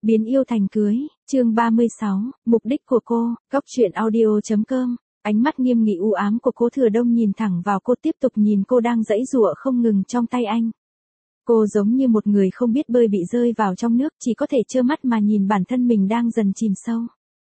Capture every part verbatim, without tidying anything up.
Biến yêu thành cưới, chương ba mươi sáu, mục đích của cô, góc truyện audio.com. Ánh mắt nghiêm nghị u ám của Cố Thừa Đông nhìn thẳng vào cô, tiếp tục nhìn cô đang giãy giụa không ngừng trong tay anh. Cô giống như một người không biết bơi bị rơi vào trong nước, chỉ có thể trơ mắt mà nhìn bản thân mình đang dần chìm sâu.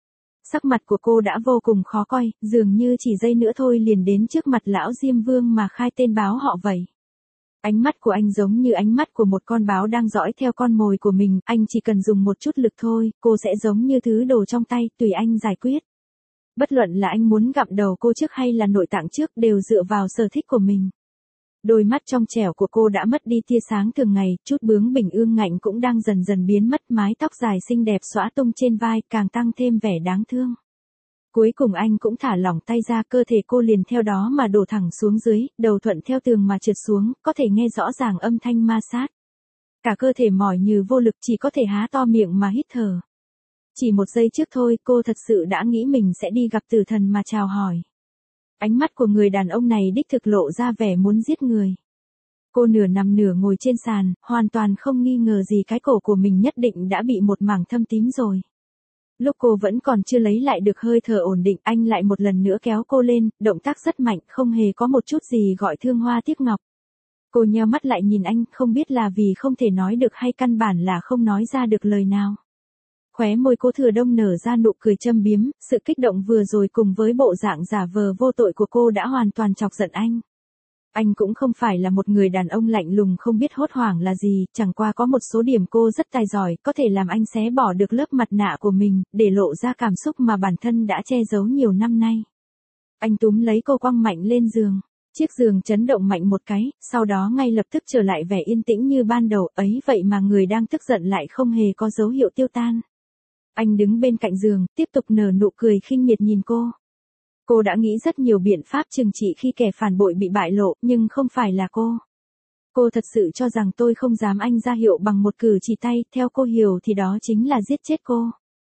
Sắc mặt của cô đã vô cùng khó coi, dường như chỉ giây nữa thôi liền đến trước mặt lão Diêm Vương mà khai tên báo họ vậy. Ánh mắt của anh giống như ánh mắt của một con báo đang dõi theo con mồi của mình, anh chỉ cần dùng một chút lực thôi, cô sẽ giống như thứ đồ trong tay, tùy anh giải quyết. Bất luận là anh muốn gặm đầu cô trước hay là nội tạng trước đều dựa vào sở thích của mình. Đôi mắt trong trẻo của cô đã mất đi tia sáng thường ngày, chút bướng bỉnh ương ngạnh cũng đang dần dần biến mất, mái tóc dài xinh đẹp xõa tung trên vai càng tăng thêm vẻ đáng thương. Cuối cùng anh cũng thả lỏng tay ra, cơ thể cô liền theo đó mà đổ thẳng xuống dưới, đầu thuận theo tường mà trượt xuống, có thể nghe rõ ràng âm thanh ma sát. Cả cơ thể mỏi như vô lực, chỉ có thể há to miệng mà hít thở. Chỉ một giây trước thôi, cô thật sự đã nghĩ mình sẽ đi gặp tử thần mà chào hỏi. Ánh mắt của người đàn ông này đích thực lộ ra vẻ muốn giết người. Cô nửa nằm nửa ngồi trên sàn, hoàn toàn không nghi ngờ gì cái cổ của mình nhất định đã bị một mảng thâm tím rồi. Lúc cô vẫn còn chưa lấy lại được hơi thở ổn định, anh lại một lần nữa kéo cô lên, động tác rất mạnh, không hề có một chút gì gọi thương hoa tiếc ngọc. Cô nheo mắt lại nhìn anh, không biết là vì không thể nói được hay căn bản là không nói ra được lời nào. Khóe môi Cố Thừa Đông nở ra nụ cười châm biếm, sự kích động vừa rồi cùng với bộ dạng giả vờ vô tội của cô đã hoàn toàn chọc giận anh. Anh cũng không phải là một người đàn ông lạnh lùng không biết hốt hoảng là gì, chẳng qua có một số điểm cô rất tài giỏi, có thể làm anh xé bỏ được lớp mặt nạ của mình, để lộ ra cảm xúc mà bản thân đã che giấu nhiều năm nay. Anh túm lấy cô quăng mạnh lên giường. Chiếc giường chấn động mạnh một cái, sau đó ngay lập tức trở lại vẻ yên tĩnh như ban đầu, ấy vậy mà người đang tức giận lại không hề có dấu hiệu tiêu tan. Anh đứng bên cạnh giường, tiếp tục nở nụ cười khinh miệt nhìn cô. Cô đã nghĩ rất nhiều biện pháp trừng trị khi kẻ phản bội bị bại lộ, nhưng không phải là cô. Cô thật sự cho rằng tôi không dám anh ra hiệu bằng một cử chỉ tay, theo cô hiểu thì đó chính là giết chết cô.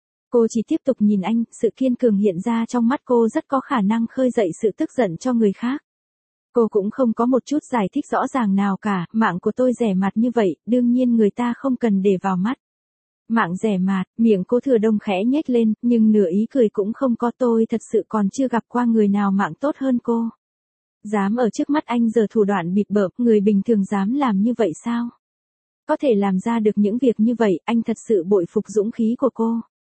Cô chỉ tiếp tục nhìn anh, sự kiên cường hiện ra trong mắt cô rất có khả năng khơi dậy sự tức giận cho người khác. Cô cũng không có một chút giải thích rõ ràng nào cả, mạng của tôi rẻ mạt như vậy, đương nhiên người ta không cần để vào mắt. Mạng rẻ mạt, miệng Cố Thừa Đông khẽ nhếch lên, nhưng nửa ý cười cũng không có, tôi thật sự còn chưa gặp qua người nào mạng tốt hơn cô. Dám ở trước mắt anh giở thủ đoạn bịp bợm, người bình thường dám làm như vậy sao? Có thể làm ra được những việc như vậy, anh thật sự bội phục dũng khí của cô.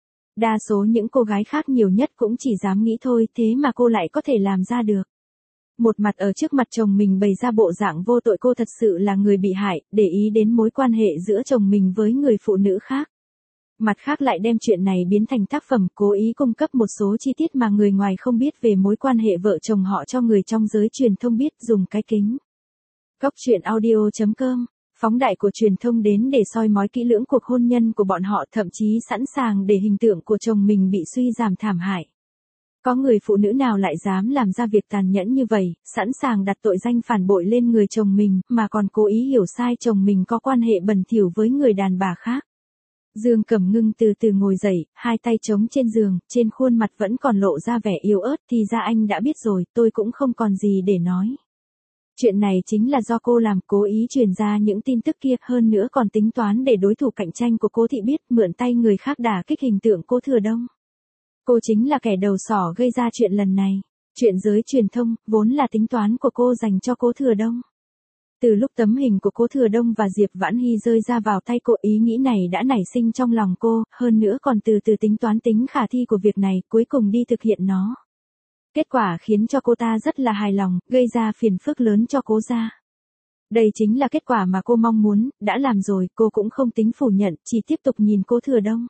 Đa số những cô gái khác nhiều nhất cũng chỉ dám nghĩ thôi, thế mà cô lại có thể làm ra được. Một mặt ở trước mặt chồng mình bày ra bộ dạng vô tội, cô thật sự là người bị hại, để ý đến mối quan hệ giữa chồng mình với người phụ nữ khác. Mặt khác lại đem chuyện này biến thành tác phẩm, cố ý cung cấp một số chi tiết mà người ngoài không biết về mối quan hệ vợ chồng họ cho người trong giới truyền thông biết, dùng cái kính. Góc truyện audio.com, phóng đại của truyền thông đến để soi mói kỹ lưỡng cuộc hôn nhân của bọn họ, thậm chí sẵn sàng để hình tượng của chồng mình bị suy giảm thảm hại. Có người phụ nữ nào lại dám làm ra việc tàn nhẫn như vậy, sẵn sàng đặt tội danh phản bội lên người chồng mình, mà còn cố ý hiểu sai chồng mình có quan hệ bẩn thỉu với người đàn bà khác. Dương Cẩm Ngưng từ từ ngồi dậy, hai tay chống trên giường, trên khuôn mặt vẫn còn lộ ra vẻ yếu ớt, thì ra anh đã biết rồi, tôi cũng không còn gì để nói. Chuyện này chính là do cô làm, cố ý truyền ra những tin tức kia, hơn nữa còn tính toán để đối thủ cạnh tranh của Cố thị biết, mượn tay người khác đả kích hình tượng Cố Thừa Đông. Cô chính là kẻ đầu sỏ gây ra chuyện lần này. Chuyện giới truyền thông, vốn là tính toán của cô dành cho Cố Thừa Đông. Từ lúc tấm hình của Cố Thừa Đông và Diệp Vãn Hy rơi ra vào tay cô, ý nghĩ này đã nảy sinh trong lòng cô, hơn nữa còn từ từ tính toán tính khả thi của việc này, cuối cùng đi thực hiện nó. Kết quả khiến cho cô ta rất là hài lòng, gây ra phiền phức lớn cho Cố gia. Đây chính là kết quả mà cô mong muốn, đã làm rồi, cô cũng không tính phủ nhận, chỉ tiếp tục nhìn Cố Thừa Đông.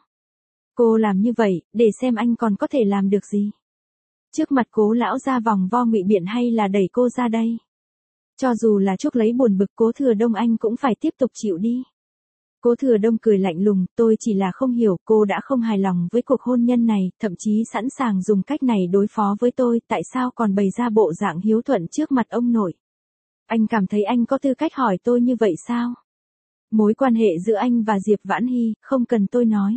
Cô làm như vậy, để xem anh còn có thể làm được gì. Trước mặt Cố lão ra vòng vo ngụy biện hay là đẩy cô ra đây. Cho dù là chuốc lấy buồn bực, Cố Thừa Đông anh cũng phải tiếp tục chịu đi. Cố Thừa Đông cười lạnh lùng, tôi chỉ là không hiểu, cô đã không hài lòng với cuộc hôn nhân này, thậm chí sẵn sàng dùng cách này đối phó với tôi, tại sao còn bày ra bộ dạng hiếu thuận trước mặt ông nội? Anh cảm thấy anh có tư cách hỏi tôi như vậy sao? Mối quan hệ giữa anh và Diệp Vãn Hy, không cần tôi nói.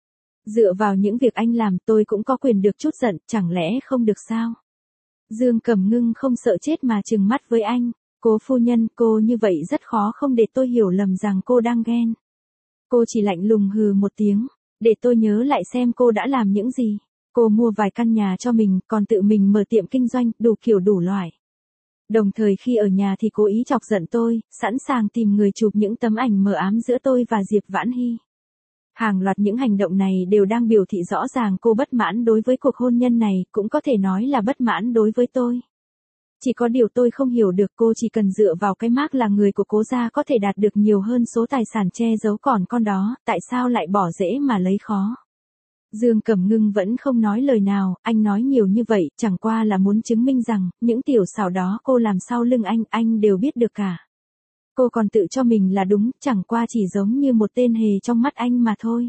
Dựa vào những việc anh làm, tôi cũng có quyền được chút giận, chẳng lẽ không được sao? Dương Cẩm Ngưng không sợ chết mà trừng mắt với anh. Cố phu nhân, cô như vậy rất khó không để tôi hiểu lầm rằng cô đang ghen. Cô chỉ lạnh lùng hừ một tiếng. Để tôi nhớ lại xem cô đã làm những gì. Cô mua vài căn nhà cho mình, còn tự mình mở tiệm kinh doanh, đủ kiểu đủ loại. Đồng thời khi ở nhà thì cố ý chọc giận tôi, sẵn sàng tìm người chụp những tấm ảnh mờ ám giữa tôi và Diệp Vãn Hy. Hàng loạt những hành động này đều đang biểu thị rõ ràng cô bất mãn đối với cuộc hôn nhân này, cũng có thể nói là bất mãn đối với tôi. Chỉ có điều tôi không hiểu được, cô chỉ cần dựa vào cái mác là người của Cố gia có thể đạt được nhiều hơn số tài sản che giấu còn con đó, tại sao lại bỏ dễ mà lấy khó. Dương Cẩm Ngưng vẫn không nói lời nào, anh nói nhiều như vậy, chẳng qua là muốn chứng minh rằng, những tiểu xảo đó cô làm sau lưng anh, anh đều biết được cả. Cô còn tự cho mình là đúng, chẳng qua chỉ giống như một tên hề trong mắt anh mà thôi.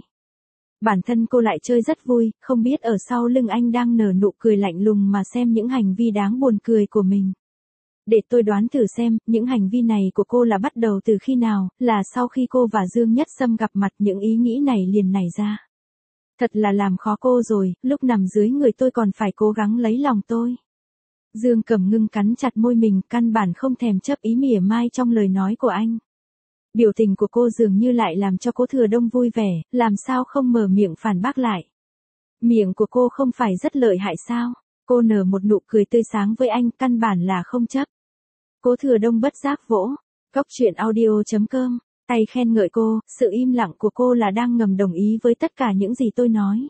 Bản thân cô lại chơi rất vui, không biết ở sau lưng anh đang nở nụ cười lạnh lùng mà xem những hành vi đáng buồn cười của mình. Để tôi đoán thử xem, những hành vi này của cô là bắt đầu từ khi nào, là sau khi cô và Dương Nhất Sâm gặp mặt những ý nghĩ này liền nảy ra. Thật là làm khó cô rồi, lúc nằm dưới người tôi còn phải cố gắng lấy lòng tôi. Dương Cẩm Ngưng cắn chặt môi mình, căn bản không thèm chấp ý mỉa mai trong lời nói của anh. Biểu tình của cô dường như lại làm cho Cố Thừa Đông vui vẻ, làm sao không mở miệng phản bác lại. Miệng của cô không phải rất lợi hại sao? Cô nở một nụ cười tươi sáng với anh, căn bản là không chấp. Cố Thừa Đông bất giác vỗ. Cóc truyện audio chấm com, tay khen ngợi cô, sự im lặng của cô là đang ngầm đồng ý với tất cả những gì tôi nói.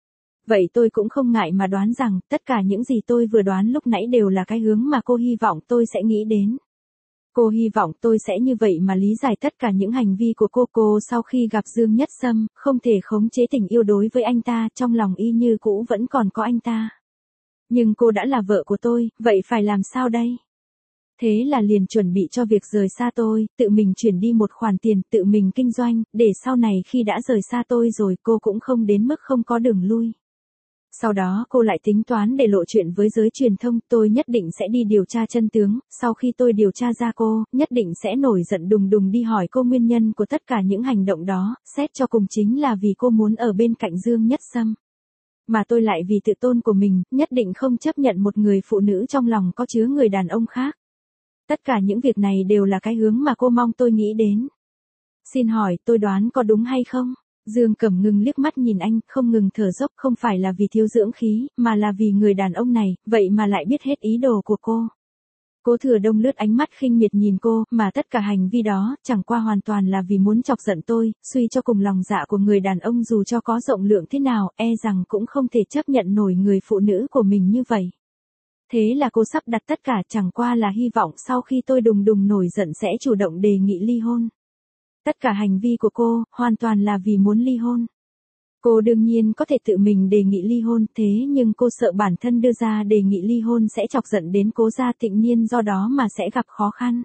Vậy tôi cũng không ngại mà đoán rằng, tất cả những gì tôi vừa đoán lúc nãy đều là cái hướng mà cô hy vọng tôi sẽ nghĩ đến. Cô hy vọng tôi sẽ như vậy mà lý giải tất cả những hành vi của cô. Cô sau khi gặp Dương Nhất Sâm, không thể khống chế tình yêu đối với anh ta, trong lòng y như cũ vẫn còn có anh ta. Nhưng cô đã là vợ của tôi, vậy phải làm sao đây? Thế là liền chuẩn bị cho việc rời xa tôi, tự mình chuyển đi một khoản tiền, tự mình kinh doanh, để sau này khi đã rời xa tôi rồi cô cũng không đến mức không có đường lui. Sau đó cô lại tính toán để lộ chuyện với giới truyền thông, tôi nhất định sẽ đi điều tra chân tướng, sau khi tôi điều tra ra cô, nhất định sẽ nổi giận đùng đùng đi hỏi cô nguyên nhân của tất cả những hành động đó, xét cho cùng chính là vì cô muốn ở bên cạnh Dương Nhất Sâm. Mà tôi lại vì tự tôn của mình, nhất định không chấp nhận một người phụ nữ trong lòng có chứa người đàn ông khác. Tất cả những việc này đều là cái hướng mà cô mong tôi nghĩ đến. Xin hỏi, tôi đoán có đúng hay không? Dương Cẩm Ngưng liếc mắt nhìn anh, không ngừng thở dốc, không phải là vì thiếu dưỡng khí, mà là vì người đàn ông này, vậy mà lại biết hết ý đồ của cô. Cố Thừa Đông lướt ánh mắt khinh miệt nhìn cô, mà tất cả hành vi đó, chẳng qua hoàn toàn là vì muốn chọc giận tôi, suy cho cùng lòng dạ của người đàn ông dù cho có rộng lượng thế nào, e rằng cũng không thể chấp nhận nổi người phụ nữ của mình như vậy. Thế là cô sắp đặt tất cả, chẳng qua là hy vọng sau khi tôi đùng đùng nổi giận sẽ chủ động đề nghị ly hôn. Tất cả hành vi của cô, hoàn toàn là vì muốn ly hôn. Cô đương nhiên có thể tự mình đề nghị ly hôn, thế nhưng cô sợ bản thân đưa ra đề nghị ly hôn sẽ chọc giận đến Cố gia, Tịnh Nhiên do đó mà sẽ gặp khó khăn.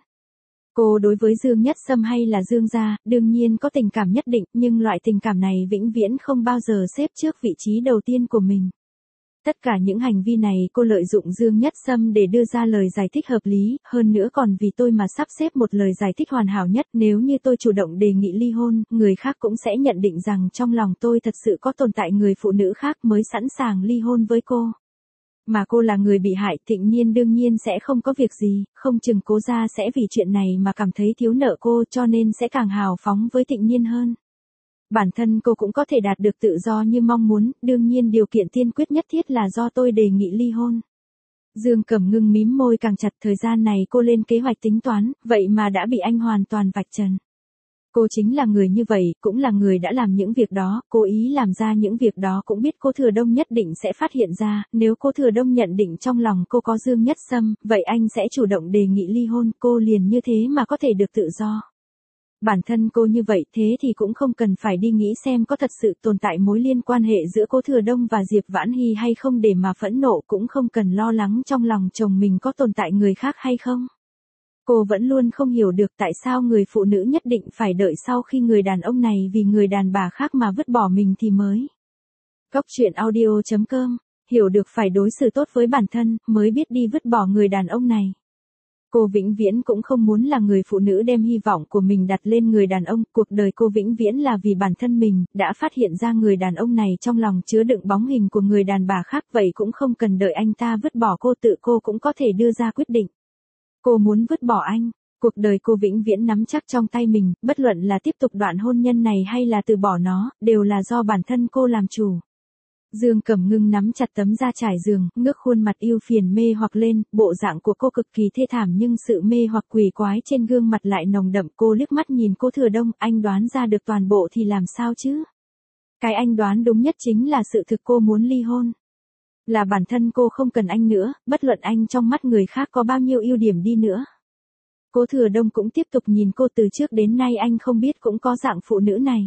Cô đối với Dương Nhất Sâm hay là Dương gia, đương nhiên có tình cảm nhất định, nhưng loại tình cảm này vĩnh viễn không bao giờ xếp trước vị trí đầu tiên của mình. Tất cả những hành vi này cô lợi dụng Dương Nhất Sâm để đưa ra lời giải thích hợp lý, hơn nữa còn vì tôi mà sắp xếp một lời giải thích hoàn hảo nhất. Nếu như tôi chủ động đề nghị ly hôn, người khác cũng sẽ nhận định rằng trong lòng tôi thật sự có tồn tại người phụ nữ khác mới sẵn sàng ly hôn với cô. Mà cô là người bị hại, Tịnh Nhiên đương nhiên sẽ không có việc gì, không chừng Cố gia sẽ vì chuyện này mà cảm thấy thiếu nợ cô, cho nên sẽ càng hào phóng với Tịnh Nhiên hơn. Bản thân cô cũng có thể đạt được tự do như mong muốn, đương nhiên điều kiện tiên quyết nhất thiết là do tôi đề nghị ly hôn. Dương Cẩm Ngưng mím môi càng chặt, thời gian này cô lên kế hoạch tính toán, vậy mà đã bị anh hoàn toàn vạch trần. Cô chính là người như vậy, cũng là người đã làm những việc đó, cố ý làm ra những việc đó cũng biết Cố Thừa Đông nhất định sẽ phát hiện ra, nếu Cố Thừa Đông nhận định trong lòng cô có Dương Nhất Sâm, vậy anh sẽ chủ động đề nghị ly hôn, cô liền như thế mà có thể được tự do. Bản thân cô như vậy thế thì cũng không cần phải đi nghĩ xem có thật sự tồn tại mối liên quan hệ giữa Cố Thừa Đông và Diệp Vãn Hy hay không để mà phẫn nộ, cũng không cần lo lắng trong lòng chồng mình có tồn tại người khác hay không. Cô vẫn luôn không hiểu được tại sao người phụ nữ nhất định phải đợi sau khi người đàn ông này vì người đàn bà khác mà vứt bỏ mình thì mới. Cóc truyện audio chấm com, hiểu được phải đối xử tốt với bản thân, mới biết đi vứt bỏ người đàn ông này. Cô vĩnh viễn cũng không muốn là người phụ nữ đem hy vọng của mình đặt lên người đàn ông, cuộc đời cô vĩnh viễn là vì bản thân mình, đã phát hiện ra người đàn ông này trong lòng chứa đựng bóng hình của người đàn bà khác, vậy cũng không cần đợi anh ta vứt bỏ cô, tự cô cũng có thể đưa ra quyết định. Cô muốn vứt bỏ anh, Cuộc đời cô vĩnh viễn nắm chắc trong tay mình, bất luận là tiếp tục đoạn hôn nhân này hay là từ bỏ nó, đều là do bản thân cô làm chủ. Dương Cẩm Ngưng nắm chặt tấm da trải giường, ngước khuôn mặt yêu phiền mê hoặc lên, bộ dạng của cô cực kỳ thê thảm nhưng sự mê hoặc quỷ quái trên gương mặt lại nồng đậm. Cô liếc mắt nhìn Cố Thừa Đông, anh đoán ra được toàn bộ thì làm sao chứ? Cái anh đoán đúng nhất chính là sự thực cô muốn ly hôn. Là bản thân cô không cần anh nữa, bất luận anh trong mắt người khác có bao nhiêu ưu điểm đi nữa. Cố Thừa Đông cũng tiếp tục nhìn cô, từ trước đến nay anh không biết cũng có dạng phụ nữ này.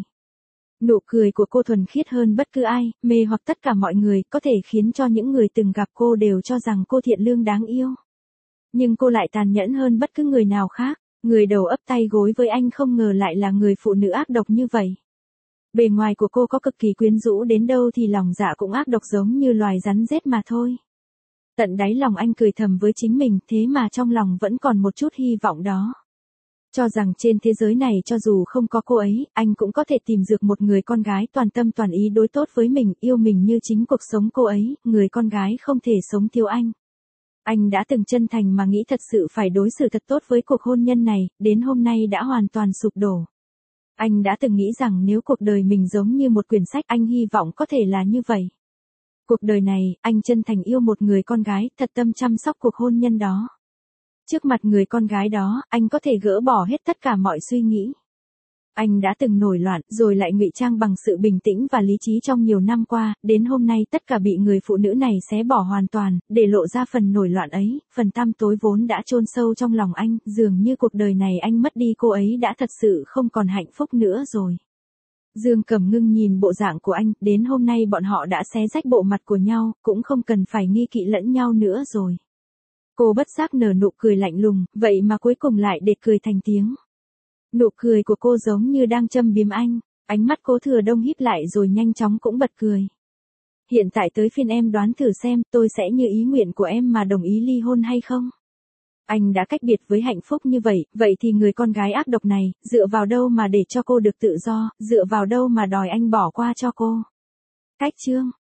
Nụ cười của cô thuần khiết hơn bất cứ ai, mê hoặc tất cả mọi người, có thể khiến cho những người từng gặp cô đều cho rằng cô thiện lương đáng yêu. Nhưng cô lại tàn nhẫn hơn bất cứ người nào khác, người đầu ấp tay gối với anh không ngờ lại là người phụ nữ ác độc như vậy. Bề ngoài của cô có cực kỳ quyến rũ đến đâu thì lòng dạ cũng ác độc giống như loài rắn rết mà thôi. Tận đáy lòng anh cười thầm với chính mình, thế mà trong lòng vẫn còn một chút hy vọng đó. Cho rằng trên thế giới này cho dù không có cô ấy, anh cũng có thể tìm được một người con gái toàn tâm toàn ý đối tốt với mình, yêu mình như chính cuộc sống cô ấy, người con gái không thể sống thiếu anh. Anh đã từng chân thành mà nghĩ thật sự phải đối xử thật tốt với cuộc hôn nhân này, đến hôm nay đã hoàn toàn sụp đổ. Anh đã từng nghĩ rằng nếu cuộc đời mình giống như một quyển sách, anh hy vọng có thể là như vậy. Cuộc đời này, anh chân thành yêu một người con gái, thật tâm chăm sóc cuộc hôn nhân đó. Trước mặt người con gái đó, anh có thể gỡ bỏ hết tất cả mọi suy nghĩ. Anh đã từng nổi loạn, rồi lại ngụy trang bằng sự bình tĩnh và lý trí trong nhiều năm qua, đến hôm nay tất cả bị người phụ nữ này xé bỏ hoàn toàn, để lộ ra phần nổi loạn ấy, phần tăm tối vốn đã chôn sâu trong lòng anh, dường như cuộc đời này anh mất đi cô ấy đã thật sự không còn hạnh phúc nữa rồi. Dương Cẩm Ngưng nhìn bộ dạng của anh, đến hôm nay bọn họ đã xé rách bộ mặt của nhau, cũng không cần phải nghi kỵ lẫn nhau nữa rồi. Cô bất giác nở nụ cười lạnh lùng, vậy mà cuối cùng lại để cười thành tiếng. Nụ cười của cô giống như đang châm biếm anh, ánh mắt Cố Thừa Đông híp lại rồi nhanh chóng cũng bật cười. Hiện tại tới phiên em đoán thử xem tôi sẽ như ý nguyện của em mà đồng ý ly hôn hay không? Anh đã cách biệt với hạnh phúc như vậy, vậy thì người con gái ác độc này, dựa vào đâu mà để cho cô được tự do, dựa vào đâu mà đòi anh bỏ qua cho cô? Cách chương